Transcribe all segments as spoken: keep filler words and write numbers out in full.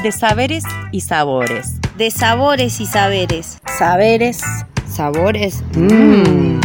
de saberes y sabores. De sabores y saberes. Saberes, sabores. Mmm.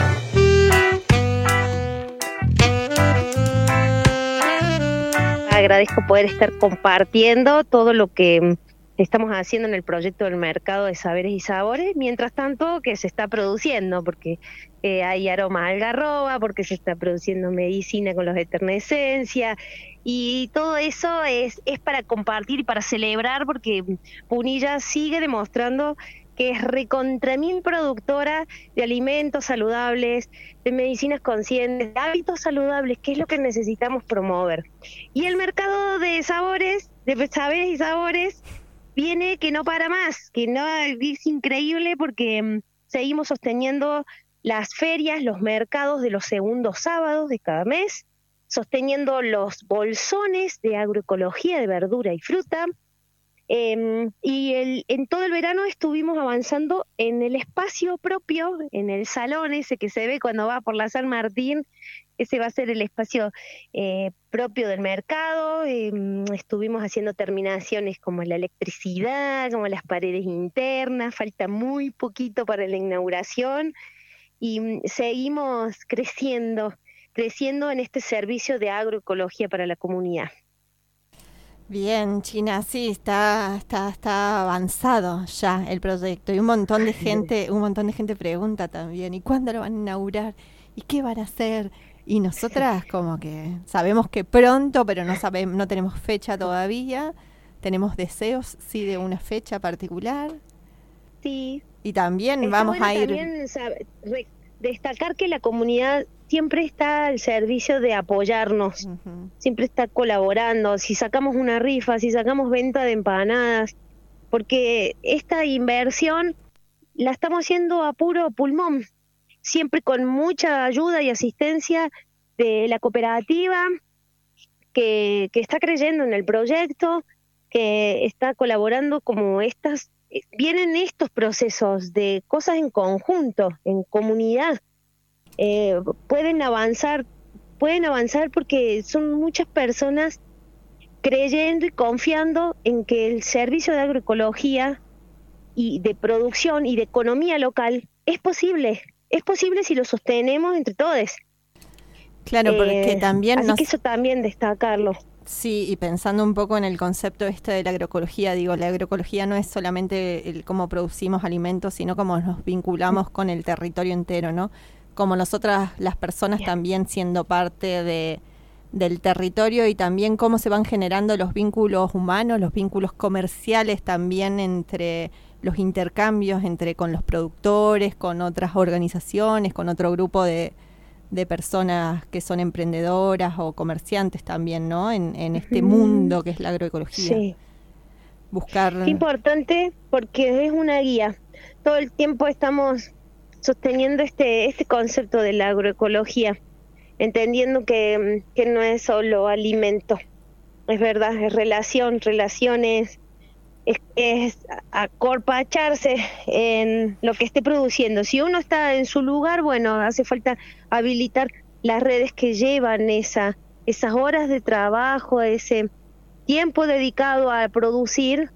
Agradezco poder estar compartiendo todo lo que estamos haciendo en el proyecto del mercado de saberes y sabores, mientras tanto que se está produciendo, porque eh, hay aroma a algarroba, porque se está produciendo medicina con los Eternesencia, y todo eso es, es para compartir y para celebrar, porque Punilla sigue demostrando que es recontra mil productora de alimentos saludables, de medicinas conscientes, de hábitos saludables, que es lo que necesitamos promover. Y el mercado de sabores, de saberes y sabores, viene que no para más, que no es increíble porque um, seguimos sosteniendo las ferias, los mercados de los segundos sábados de cada mes, sosteniendo los bolsones de agroecología de verdura y fruta. Eh, y el, en todo el verano estuvimos avanzando en el espacio propio, en el salón ese que se ve cuando va por la San Martín. Ese va a ser el espacio eh, propio del mercado. Eh, estuvimos haciendo terminaciones como la electricidad, como las paredes internas, falta muy poquito para la inauguración y mm, seguimos creciendo, creciendo en este servicio de agroecología para la comunidad. Bien, China, sí, está, está, está avanzado ya el proyecto y un montón de gente, un montón de gente pregunta también, ¿y cuándo lo van a inaugurar? ¿Y qué van a hacer? Y nosotras como que sabemos que pronto, pero no sabemos, no tenemos fecha todavía, tenemos deseos, sí, de una fecha particular. Sí. Y también Está vamos bueno a ir... También sabe, re, destacar que la comunidad siempre está al servicio de apoyarnos, uh-huh. Siempre está colaborando, si sacamos una rifa, si sacamos venta de empanadas, porque esta inversión la estamos haciendo a puro pulmón, siempre con mucha ayuda y asistencia de la cooperativa que, que está creyendo en el proyecto, que está colaborando como estas, vienen estos procesos de cosas en conjunto, en comunidad. Eh, pueden avanzar, pueden avanzar porque son muchas personas creyendo y confiando en que el servicio de agroecología y de producción y de economía local es posible, es posible si lo sostenemos entre todos. Claro, porque eh, también... Así nos... que eso también destacarlo. Sí, y pensando un poco en el concepto este de la agroecología, digo, la agroecología no es solamente el cómo producimos alimentos, sino cómo nos vinculamos con el territorio entero, ¿no? Como nosotras, las personas también siendo parte de, del territorio y también cómo se van generando los vínculos humanos, los vínculos comerciales también entre los intercambios entre con los productores, con otras organizaciones, con otro grupo de, de personas que son emprendedoras o comerciantes también, ¿no? En, en este mundo que es la agroecología. Sí. Buscar... Es importante porque es una guía. Todo el tiempo estamos sosteniendo este este concepto de la agroecología, entendiendo que, que no es solo alimento, es verdad, es relación, relaciones, es, es acorpacharse en lo que esté produciendo. Si uno está en su lugar, bueno, hace falta habilitar las redes que llevan esa esas horas de trabajo, ese tiempo dedicado a producir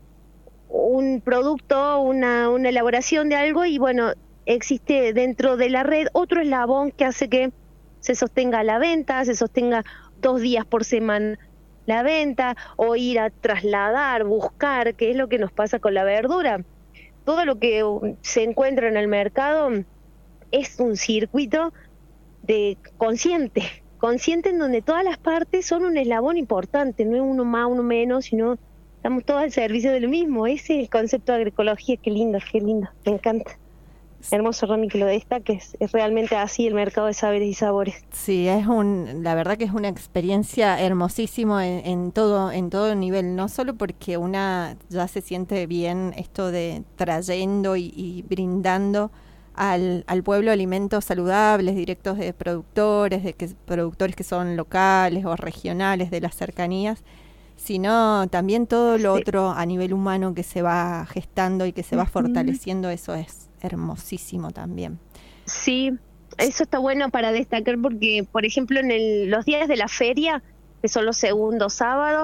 un producto, una, una elaboración de algo y bueno, existe dentro de la red otro eslabón que hace que se sostenga la venta, se sostenga dos días por semana la venta, o ir a trasladar, buscar, que es lo que nos pasa con la verdura. Todo lo que se encuentra en el mercado es un circuito de consciente, consciente en donde todas las partes son un eslabón importante, no es uno más, uno menos, sino estamos todos al servicio de lo mismo. Ese es el concepto de agroecología. Qué lindo, qué lindo, me encanta. Hermoso, Rami, que lo destaques. Es realmente así el mercado de saberes y sabores. Sí, es un, la verdad que es una experiencia hermosísima en, en todo, en todo nivel, no solo porque una ya se siente bien esto de trayendo y, y brindando al, al pueblo alimentos saludables, directos de productores, de que productores que son locales o regionales de las cercanías, sino también todo lo sí. otro a nivel humano que se va gestando y que se va uh-huh. fortaleciendo, eso es hermosísimo también. Sí, eso está bueno para destacar porque, por ejemplo, en el, los días de la feria, que son los segundos sábados,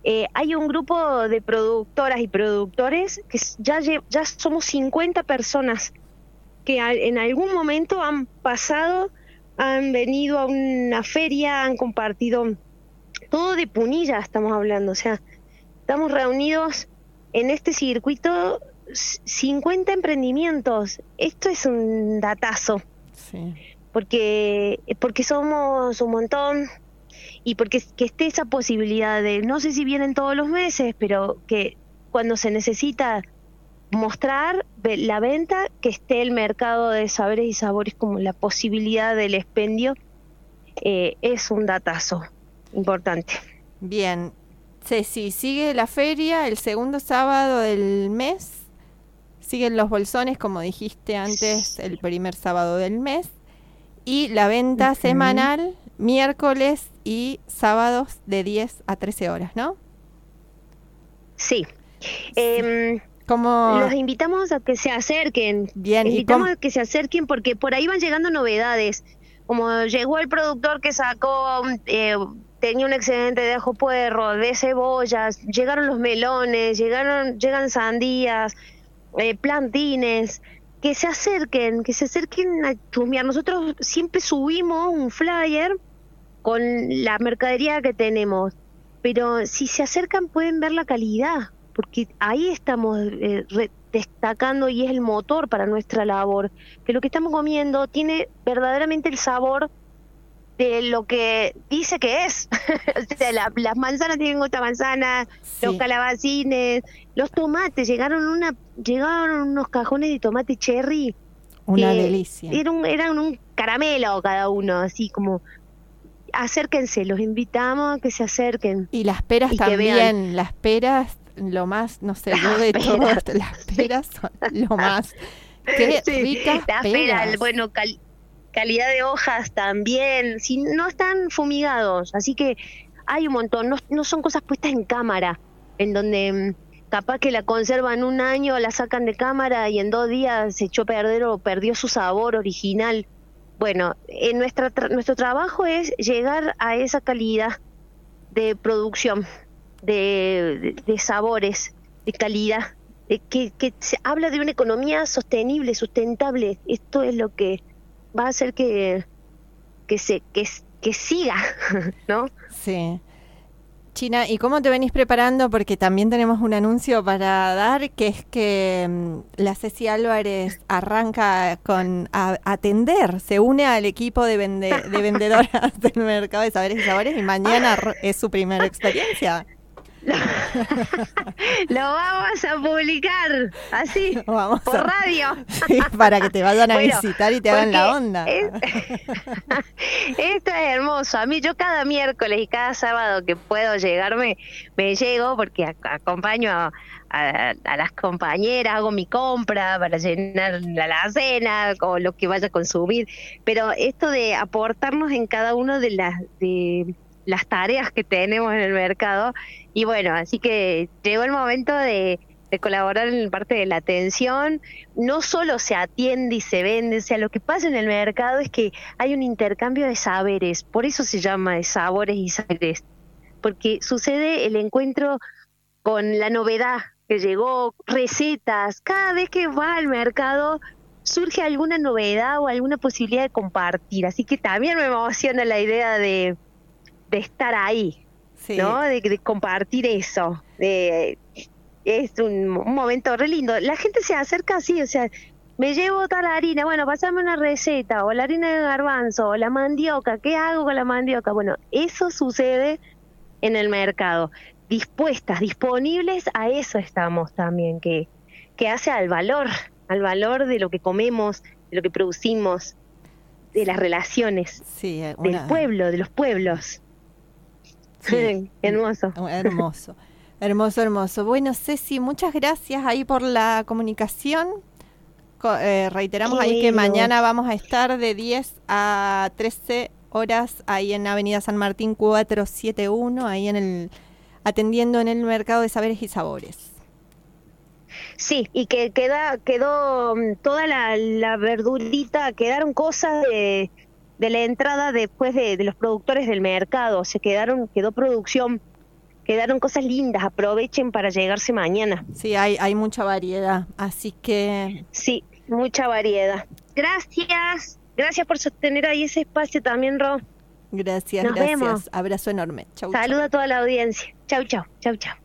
Eh, hay un grupo de productoras y productores que ya, ya somos cincuenta personas que en algún momento han pasado, han venido a una feria, han compartido, todo de Punilla estamos hablando, o sea, estamos reunidos en este circuito, cincuenta emprendimientos. Esto es un datazo, sí. porque, porque somos un montón y porque que esté esa posibilidad de, no sé si vienen todos los meses, pero que cuando se necesita mostrar la venta, que esté el mercado de saberes y sabores como la posibilidad del expendio, eh, es un datazo importante. Bien, Ceci, sigue la feria el segundo sábado del mes, siguen los bolsones, como dijiste antes, el primer sábado del mes, y la venta uh-huh. semanal, miércoles y sábados de diez a trece horas, ¿no? Sí. sí. Eh, ¿Cómo? Los invitamos a que se acerquen. Bien, invitamos ¿y a que se acerquen porque por ahí van llegando novedades. Como llegó el productor que sacó, eh, tenía un excedente de ajo puerro, de cebollas, llegaron los melones, llegaron, llegan sandías, eh, plantines. Que se acerquen, que se acerquen a chusmear. Nosotros siempre subimos un flyer con la mercadería que tenemos, pero si se acercan pueden ver la calidad, porque ahí estamos eh, re- destacando y es el motor para nuestra labor, que lo que estamos comiendo tiene verdaderamente el sabor de lo que dice que es. O sea, la, las manzanas tienen otra manzana, sí. Los calabacines, los tomates, llegaron una llegaron unos cajones de tomate cherry. Una delicia. Eran un, eran un caramelo cada uno, así como... Acérquense, los invitamos a que se acerquen. Y las peras y también, las peras, lo más, no sé, yo de todo esto, las peras son lo más. Qué sí, ricas las peras. peras, bueno, cal, calidad de hojas también, si no están fumigados, así que hay un montón, no, no son cosas puestas en cámara, en donde capaz que la conservan un año, la sacan de cámara y en dos días se echó a perder o perdió su sabor original. Bueno, en nuestra tra- nuestro trabajo es llegar a esa calidad de producción, de, de, de sabores, de calidad, de que, que se habla de una economía sostenible, sustentable. Esto es lo que va a hacer que, que, se, que, que siga, ¿no? Sí. China, ¿y cómo te venís preparando? Porque también tenemos un anuncio para dar, que es que um, la Ceci Álvarez arranca con a, atender, se une al equipo de, vende, de vendedoras del mercado de saberes y sabores y mañana es su primera experiencia. Lo, lo vamos a publicar así vamos por a, radio sí, para que te vayan a bueno, visitar y te hagan la onda. Es, esto es hermoso. A mí yo cada miércoles y cada sábado que puedo llegarme me llego porque a, acompaño a, a, a las compañeras, hago mi compra para llenar la alacena o lo que vaya a consumir, pero esto de aportarnos en cada una de las de las tareas que tenemos en el mercado. Y bueno, así que llegó el momento de, de colaborar en parte de la atención. No solo se atiende y se vende, o sea, lo que pasa en el mercado es que hay un intercambio de saberes, por eso se llama de sabores y saberes, porque sucede el encuentro con la novedad que llegó, recetas. Cada vez que va al mercado surge alguna novedad o alguna posibilidad de compartir, así que también me emociona la idea de de estar ahí, sí. ¿no? De, de compartir eso. De, es un, un momento re lindo. La gente se acerca así, o sea, me llevo tal harina, bueno, pasame una receta, o la harina de garbanzo, o la mandioca, ¿qué hago con la mandioca? Bueno, eso sucede en el mercado. Dispuestas, disponibles, a eso estamos también, que, que hace al valor, al valor de lo que comemos, de lo que producimos, de las relaciones, sí, una... del pueblo, de los pueblos. Sí. hermoso. Hermoso, hermoso, hermoso. Bueno, Ceci, muchas gracias ahí por la comunicación. Co- eh, reiteramos Qué ahí que mañana vamos a estar de diez a trece horas ahí en Avenida San Martín cuatrocientos setenta y uno, ahí en el atendiendo en el mercado de saberes y sabores. Sí, y que queda quedó toda la, la verdurita, quedaron cosas de... de la entrada después de, de los productores del mercado, se quedaron, quedó producción quedaron cosas lindas, aprovechen para llegarse mañana. Sí, hay, hay mucha variedad, así que... Sí, mucha variedad. Gracias, gracias por sostener ahí ese espacio también, Ro. Gracias, Nos gracias. vemos. Abrazo enorme. Chau, chau. Saluda a toda la audiencia. Chau, chau, chau, chau.